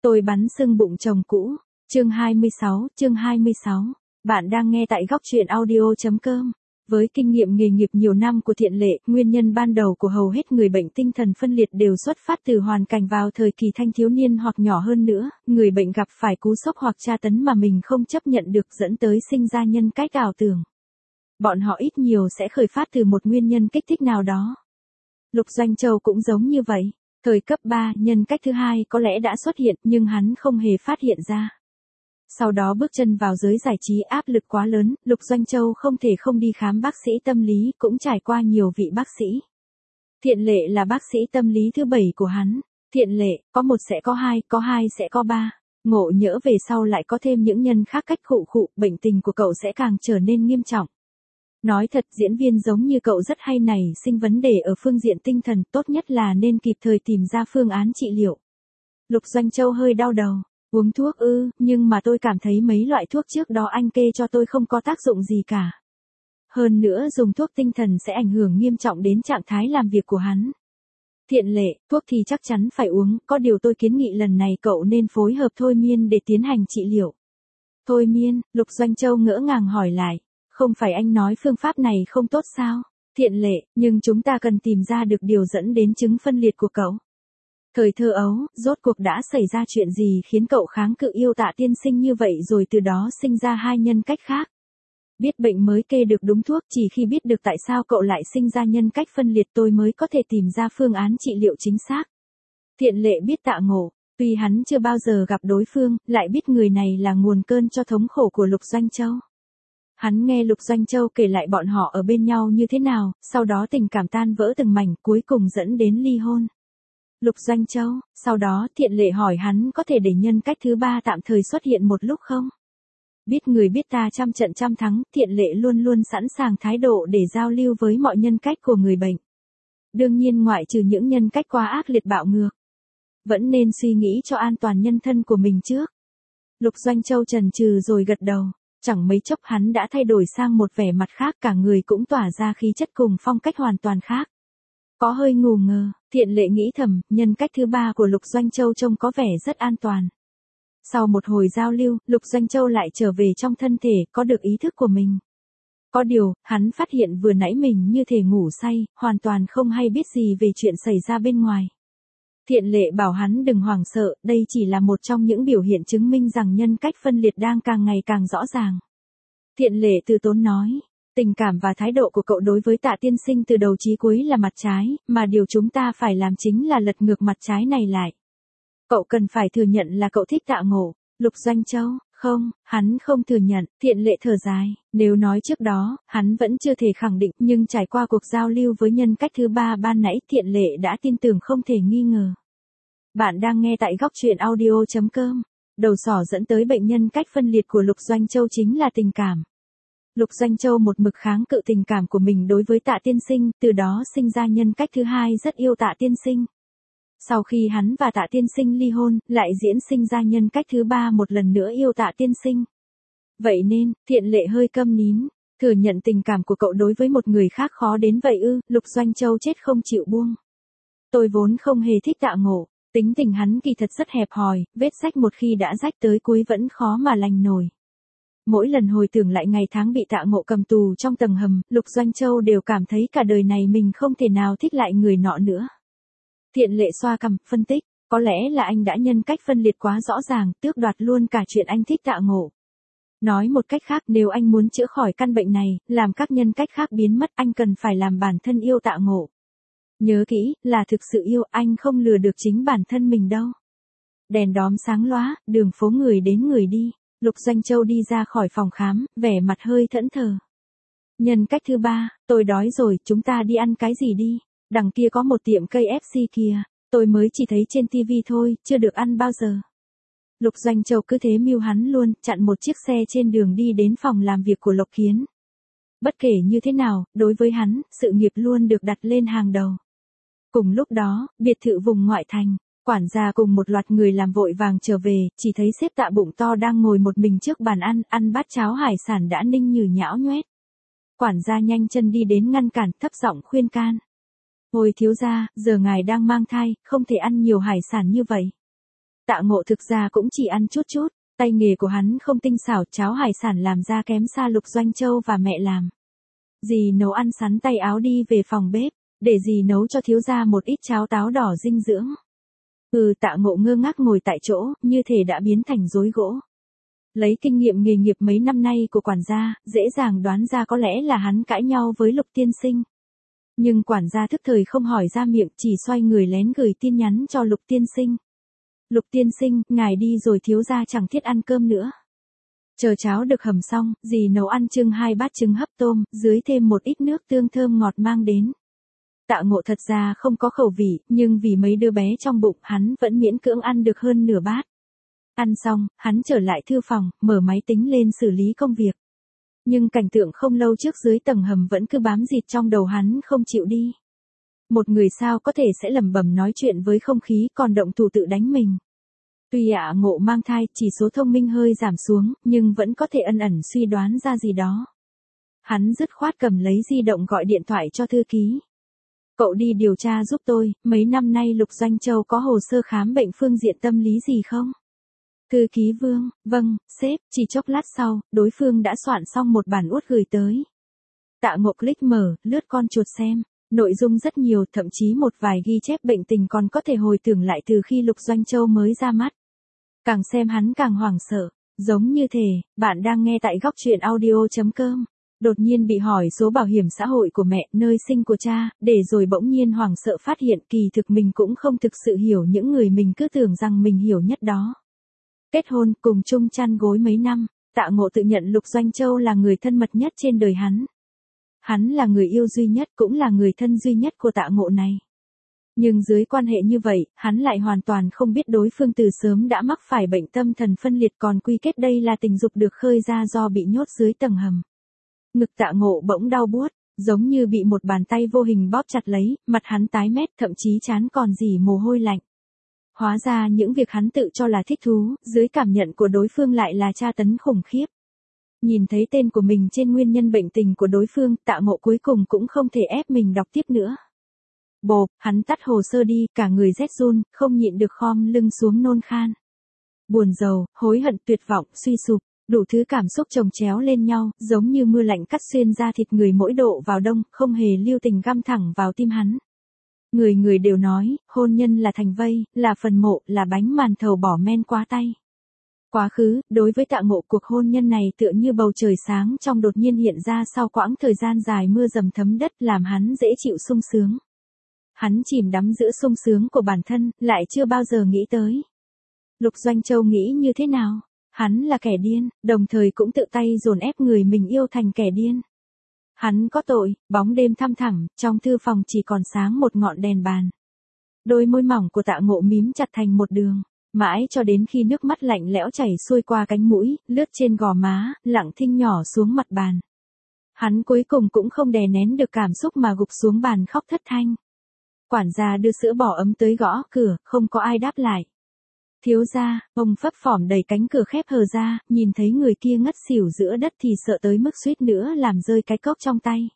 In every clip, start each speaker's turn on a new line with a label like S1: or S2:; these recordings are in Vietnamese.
S1: Tôi bắn sưng bụng chồng cũ. Chương 26. Bạn đang nghe tại góc truyện audio.com. Với kinh nghiệm nghề nghiệp nhiều năm của Thiện Lệ, nguyên nhân ban đầu của hầu hết người bệnh tinh thần phân liệt đều xuất phát từ hoàn cảnh vào thời kỳ thanh thiếu niên hoặc nhỏ hơn nữa, người bệnh gặp phải cú sốc hoặc tra tấn mà mình không chấp nhận được dẫn tới sinh ra nhân cách ảo tưởng. Bọn họ ít nhiều sẽ khởi phát từ một nguyên nhân kích thích nào đó. Lục Doanh Châu cũng giống như vậy. Thời cấp 3, nhân cách thứ hai có lẽ đã xuất hiện nhưng hắn không hề phát hiện ra. Sau đó bước chân vào giới giải trí áp lực quá lớn, Lục Doanh Châu không thể không đi khám bác sĩ tâm lý, cũng trải qua nhiều vị bác sĩ. Thiện Lệ là bác sĩ tâm lý thứ 7 của hắn. Thiện Lệ, có một sẽ có hai sẽ có ba. Ngộ nhỡ về sau lại có thêm những nhân khác cách khụ, bệnh tình của cậu sẽ càng trở nên nghiêm trọng. Nói thật, diễn viên giống như cậu rất hay nảy sinh vấn đề ở phương diện tinh thần, tốt nhất là nên kịp thời tìm ra phương án trị liệu. Lục Doanh Châu hơi đau đầu. Uống thuốc ư, nhưng mà tôi cảm thấy mấy loại thuốc trước đó anh kê cho tôi không có tác dụng gì cả. Hơn nữa dùng thuốc tinh thần sẽ ảnh hưởng nghiêm trọng đến trạng thái làm việc của hắn. Thiện Lệ, thuốc thì chắc chắn phải uống, có điều tôi kiến nghị lần này cậu nên phối hợp thôi miên để tiến hành trị liệu. Thôi miên, Lục Doanh Châu ngỡ ngàng hỏi lại. Không phải anh nói phương pháp này không tốt sao? Thiện Lệ, nhưng chúng ta cần tìm ra được điều dẫn đến chứng phân liệt của cậu. Thời thơ ấu, rốt cuộc đã xảy ra chuyện gì khiến cậu kháng cự yêu Tạ tiên sinh như vậy rồi từ đó sinh ra hai nhân cách khác? Biết bệnh mới kê được đúng thuốc, chỉ khi biết được tại sao cậu lại sinh ra nhân cách phân liệt tôi mới có thể tìm ra phương án trị liệu chính xác. Thiện Lệ biết Tạ Ngộ, tuy hắn chưa bao giờ gặp đối phương, lại biết người này là nguồn cơn cho thống khổ của Lục Doanh Châu. Hắn nghe Lục Doanh Châu kể lại bọn họ ở bên nhau như thế nào, sau đó tình cảm tan vỡ từng mảnh, cuối cùng dẫn đến ly hôn. Lục Doanh Châu, sau đó Thiện Lệ hỏi hắn có thể để nhân cách thứ ba tạm thời xuất hiện một lúc không? Biết người biết ta trăm trận trăm thắng, Thiện Lệ luôn luôn sẵn sàng thái độ để giao lưu với mọi nhân cách của người bệnh. Đương nhiên ngoại trừ những nhân cách quá ác liệt bạo ngược. Vẫn nên suy nghĩ cho an toàn nhân thân của mình trước. Lục Doanh Châu chần chừ rồi gật đầu. Chẳng mấy chốc hắn đã thay đổi sang một vẻ mặt khác, cả người cũng tỏa ra khí chất cùng phong cách hoàn toàn khác. Có hơi ngù ngơ, Thiện Lệ nghĩ thầm, nhân cách thứ ba của Lục Doanh Châu trông có vẻ rất an toàn. Sau một hồi giao lưu, Lục Doanh Châu lại trở về trong thân thể, có được ý thức của mình. Có điều, hắn phát hiện vừa nãy mình như thể ngủ say, hoàn toàn không hay biết gì về chuyện xảy ra bên ngoài. Thiện Lệ bảo hắn đừng hoảng sợ, đây chỉ là một trong những biểu hiện chứng minh rằng nhân cách phân liệt đang càng ngày càng rõ ràng. Thiện Lệ từ tốn nói, tình cảm và thái độ của cậu đối với Tạ tiên sinh từ đầu chí cuối là mặt trái, mà điều chúng ta phải làm chính là lật ngược mặt trái này lại. Cậu cần phải thừa nhận là cậu thích Tạ Ngộ. Lục Doanh Châu, không, hắn không thừa nhận. Thiện Lệ thở dài, nếu nói trước đó, hắn vẫn chưa thể khẳng định, nhưng trải qua cuộc giao lưu với nhân cách thứ ba ban nãy, Thiện Lệ đã tin tưởng không thể nghi ngờ. Bạn đang nghe tại góc truyện audio.com. Đầu sỏ dẫn tới bệnh nhân cách phân liệt của Lục Doanh Châu chính là tình cảm. Lục Doanh Châu một mực kháng cự tình cảm của mình đối với Tạ tiên sinh, từ đó sinh ra nhân cách thứ hai rất yêu Tạ tiên sinh. Sau khi hắn và Tạ tiên sinh ly hôn, lại diễn sinh ra nhân cách thứ ba một lần nữa yêu Tạ tiên sinh. Vậy nên, Thiện Lệ hơi câm nín, thừa nhận tình cảm của cậu đối với một người khác khó đến vậy ư? Lục Doanh Châu chết không chịu buông. Tôi vốn không hề thích Tạ Ngộ, tính tình hắn kỳ thật rất hẹp hòi, vết rách một khi đã rách tới cuối vẫn khó mà lành nổi. Mỗi lần hồi tưởng lại ngày tháng bị Tạ Ngộ cầm tù trong tầng hầm, Lục Doanh Châu đều cảm thấy cả đời này mình không thể nào thích lại người nọ nữa. Thiện Lệ xoa cằm, phân tích, có lẽ là anh đã nhân cách phân liệt quá rõ ràng, tước đoạt luôn cả chuyện anh thích Tạ Ngộ. Nói một cách khác, nếu anh muốn chữa khỏi căn bệnh này, làm các nhân cách khác biến mất, anh cần phải làm bản thân yêu Tạ Ngộ. Nhớ kỹ, là thực sự yêu, anh không lừa được chính bản thân mình đâu. Đèn đóm sáng lóa, đường phố người đến người đi. Lục Doanh Châu đi ra khỏi phòng khám, vẻ mặt hơi thẫn thờ. Nhân cách thứ ba, tôi đói rồi, chúng ta đi ăn cái gì đi? Đằng kia có một tiệm KFC kìa, tôi mới chỉ thấy trên TV thôi, chưa được ăn bao giờ. Lục Doanh Châu cứ thế mưu hắn luôn, chặn một chiếc xe trên đường đi đến phòng làm việc của Lộc Kiến. Bất kể như thế nào, đối với hắn, sự nghiệp luôn được đặt lên hàng đầu. Cùng lúc đó, biệt thự vùng ngoại thành, quản gia cùng một loạt người làm vội vàng trở về, chỉ thấy sếp Tạ bụng to đang ngồi một mình trước bàn ăn bát cháo hải sản đã ninh nhừ nhão nhoét. Quản gia nhanh chân đi đến ngăn cản, thấp giọng khuyên can. Ôi thiếu gia, giờ ngài đang mang thai, không thể ăn nhiều hải sản như vậy. Tạ Ngộ thực ra cũng chỉ ăn chút chút, tay nghề của hắn không tinh xảo, cháo hải sản làm ra kém xa Lục Doanh Châu và mẹ làm. Dì nấu ăn sắn tay áo đi về phòng bếp, để dì nấu cho thiếu gia một ít cháo táo đỏ dinh dưỡng. Tạ Ngộ ngơ ngác ngồi tại chỗ, như thể đã biến thành rối gỗ. Lấy kinh nghiệm nghề nghiệp mấy năm nay của quản gia, dễ dàng đoán ra có lẽ là hắn cãi nhau với Lục tiên sinh. Nhưng quản gia thức thời không hỏi ra miệng, chỉ xoay người lén gửi tin nhắn cho Lục tiên sinh. Lục tiên sinh, ngài đi rồi thiếu gia chẳng thiết ăn cơm nữa. Chờ cháo được hầm xong, dì nấu ăn chưng 2 bát trứng hấp tôm, dưới thêm một ít nước tương thơm ngọt mang đến. Tạ Ngộ thật ra không có khẩu vị, nhưng vì mấy đứa bé trong bụng, hắn vẫn miễn cưỡng ăn được hơn nửa bát. Ăn xong, hắn trở lại thư phòng, mở máy tính lên xử lý công việc. Nhưng cảnh tượng không lâu trước dưới tầng hầm vẫn cứ bám dịt trong đầu hắn không chịu đi. Một người sao có thể sẽ lẩm bẩm nói chuyện với không khí còn động thủ tự đánh mình. Tuy Ngộ mang thai, chỉ số thông minh hơi giảm xuống, nhưng vẫn có thể ẩn ẩn suy đoán ra gì đó. Hắn dứt khoát cầm lấy di động gọi điện thoại cho thư ký. Cậu đi điều tra giúp tôi, mấy năm nay Lục Doanh Châu có hồ sơ khám bệnh phương diện tâm lý gì không? Thư ký Vương, vâng, sếp, chỉ chốc lát sau, đối phương đã soạn xong một bản uất gửi tới. Tạ Ngộ click mở, lướt con chuột xem. Nội dung rất nhiều, thậm chí một vài ghi chép bệnh tình còn có thể hồi tưởng lại từ khi Lục Doanh Châu mới ra mắt. Càng xem hắn càng hoảng sợ, giống như thể, bạn đang nghe tại góc truyện audio.com. Đột nhiên bị hỏi số bảo hiểm xã hội của mẹ, nơi sinh của cha, để rồi bỗng nhiên hoảng sợ phát hiện kỳ thực mình cũng không thực sự hiểu những người mình cứ tưởng rằng mình hiểu nhất đó. Kết hôn, cùng chung chăn gối mấy năm, Tạ Ngộ tự nhận Lục Doanh Châu là người thân mật nhất trên đời hắn. Hắn là người yêu duy nhất cũng là người thân duy nhất của Tạ Ngộ này. Nhưng dưới quan hệ như vậy, hắn lại hoàn toàn không biết đối phương từ sớm đã mắc phải bệnh tâm thần phân liệt, còn quy kết đây là tình dục được khơi ra do bị nhốt dưới tầng hầm. Ngực Tạ Ngộ bỗng đau buốt, giống như bị một bàn tay vô hình bóp chặt lấy, mặt hắn tái mét, thậm chí trán còn rỉ mồ hôi lạnh. Hóa ra những việc hắn tự cho là thích thú, dưới cảm nhận của đối phương lại là tra tấn khủng khiếp. Nhìn thấy tên của mình trên nguyên nhân bệnh tình của đối phương, Tạ Ngộ cuối cùng cũng không thể ép mình đọc tiếp nữa. Bộp, hắn tắt hồ sơ đi, cả người rét run, không nhịn được khom lưng xuống nôn khan. Buồn rầu, hối hận, tuyệt vọng, suy sụp, đủ thứ cảm xúc chồng chéo lên nhau, giống như mưa lạnh cắt xuyên da thịt người mỗi độ vào đông, không hề lưu tình găm thẳng vào tim hắn. Người người đều nói, hôn nhân là thành vây, là phần mộ, là bánh màn thầu bỏ men quá tay. Quá khứ, đối với Tạ Ngộ cuộc hôn nhân này tựa như bầu trời sáng trong đột nhiên hiện ra sau quãng thời gian dài mưa dầm thấm đất, làm hắn dễ chịu sung sướng. Hắn chìm đắm giữa sung sướng của bản thân, lại chưa bao giờ nghĩ tới Lục Doanh Châu nghĩ như thế nào. Hắn là kẻ điên, đồng thời cũng tự tay dồn ép người mình yêu thành kẻ điên. Hắn có tội. Bóng đêm thăm thẳm, trong thư phòng chỉ còn sáng một ngọn đèn bàn. Đôi môi mỏng của Tạ Ngộ mím chặt thành một đường, mãi cho đến khi nước mắt lạnh lẽo chảy xuôi qua cánh mũi, lướt trên gò má, lặng thinh nhỏ xuống mặt bàn. Hắn cuối cùng cũng không đè nén được cảm xúc mà gục xuống bàn khóc thất thanh. Quản gia đưa sữa bò ấm tới gõ cửa, không có ai đáp lại. Thiếu gia, ông phấp phỏm đẩy cánh cửa khép hờ ra, nhìn thấy người kia ngất xỉu giữa đất thì sợ tới mức suýt nữa làm rơi cái cốc trong tay.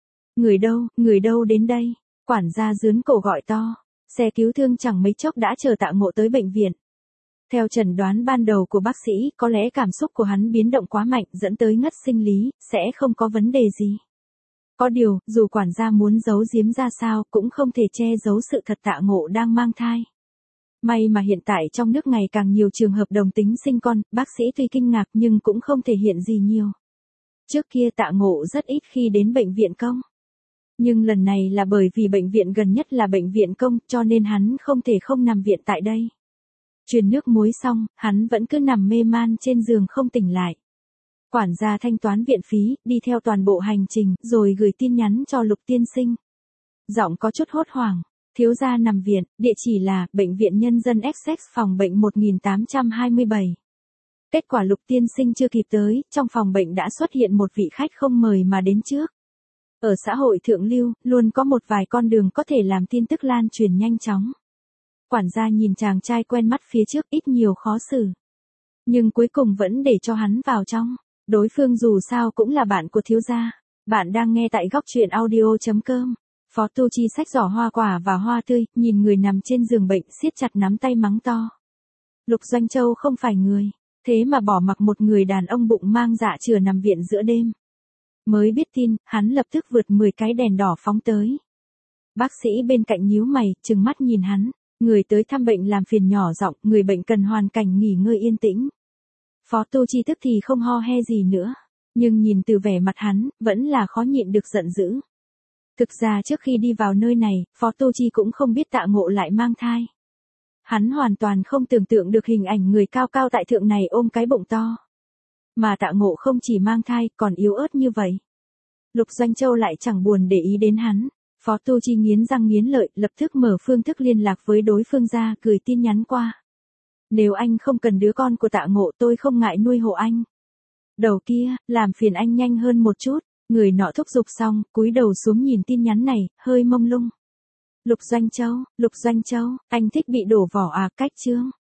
S1: Người đâu đến đây? Quản gia giướn cổ gọi to. Xe cứu thương chẳng mấy chốc đã chờ Tạ Ngộ tới bệnh viện. Theo chẩn đoán ban đầu của bác sĩ, có lẽ cảm xúc của hắn biến động quá mạnh dẫn tới ngất sinh lý, sẽ không có vấn đề gì. Có điều, dù quản gia muốn giấu giếm ra sao, cũng không thể che giấu sự thật Tạ Ngộ đang mang thai. May mà hiện tại trong nước ngày càng nhiều trường hợp đồng tính sinh con, bác sĩ tuy kinh ngạc nhưng cũng không thể hiện gì nhiều. Trước kia Tạ Ngộ rất ít khi đến bệnh viện công. Nhưng lần này là bởi vì bệnh viện gần nhất là bệnh viện công, cho nên hắn không thể không nằm viện tại đây. Truyền nước muối xong, hắn vẫn cứ nằm mê man trên giường không tỉnh lại. Quản gia thanh toán viện phí, đi theo toàn bộ hành trình, rồi gửi tin nhắn cho Lục tiên sinh. Giọng có chút hốt hoảng. Thiếu gia nằm viện, địa chỉ là Bệnh viện Nhân dân Essex, phòng bệnh 1827. Kết quả Lục tiên sinh chưa kịp tới, trong phòng bệnh đã xuất hiện một vị khách không mời mà đến trước. Ở xã hội thượng lưu, luôn có một vài con đường có thể làm tin tức lan truyền nhanh chóng. Quản gia nhìn chàng trai quen mắt phía trước, ít nhiều khó xử. Nhưng cuối cùng vẫn để cho hắn vào trong. Đối phương dù sao cũng là bạn của thiếu gia. Bạn đang nghe tại góc truyện audio.com. Phó Tu Chi xách giỏ hoa quả và hoa tươi, nhìn người nằm trên giường bệnh siết chặt nắm tay mắng to. Lục Doanh Châu không phải người, thế mà bỏ mặc một người đàn ông bụng mang dạ chửa nằm viện giữa đêm. Mới biết tin, hắn lập tức vượt 10 cái đèn đỏ phóng tới. Bác sĩ bên cạnh nhíu mày, trừng mắt nhìn hắn, người tới thăm bệnh làm phiền nhỏ giọng, người bệnh cần hoàn cảnh nghỉ ngơi yên tĩnh. Phó Tu Chi tức thì không ho he gì nữa, nhưng nhìn từ vẻ mặt hắn, vẫn là khó nhịn được giận dữ. Thực ra trước khi đi vào nơi này, Phó Tu Chi cũng không biết Tạ Ngộ lại mang thai. Hắn hoàn toàn không tưởng tượng được hình ảnh người cao cao tại thượng này ôm cái bụng to. Mà Tạ Ngộ không chỉ mang thai, còn yếu ớt như vậy. Lục Doanh Châu lại chẳng buồn để ý đến hắn. Phó Tu Chi nghiến răng nghiến lợi, lập tức mở phương thức liên lạc với đối phương ra, gửi tin nhắn qua. Nếu anh không cần đứa con của Tạ Ngộ, tôi không ngại nuôi hộ anh. Đầu kia, làm phiền anh nhanh hơn một chút. Người nọ thúc giục xong, cúi đầu xuống nhìn tin nhắn này, hơi mông lung. Lục Doanh Châu, anh thích bị đổ vỏ à, cách chương.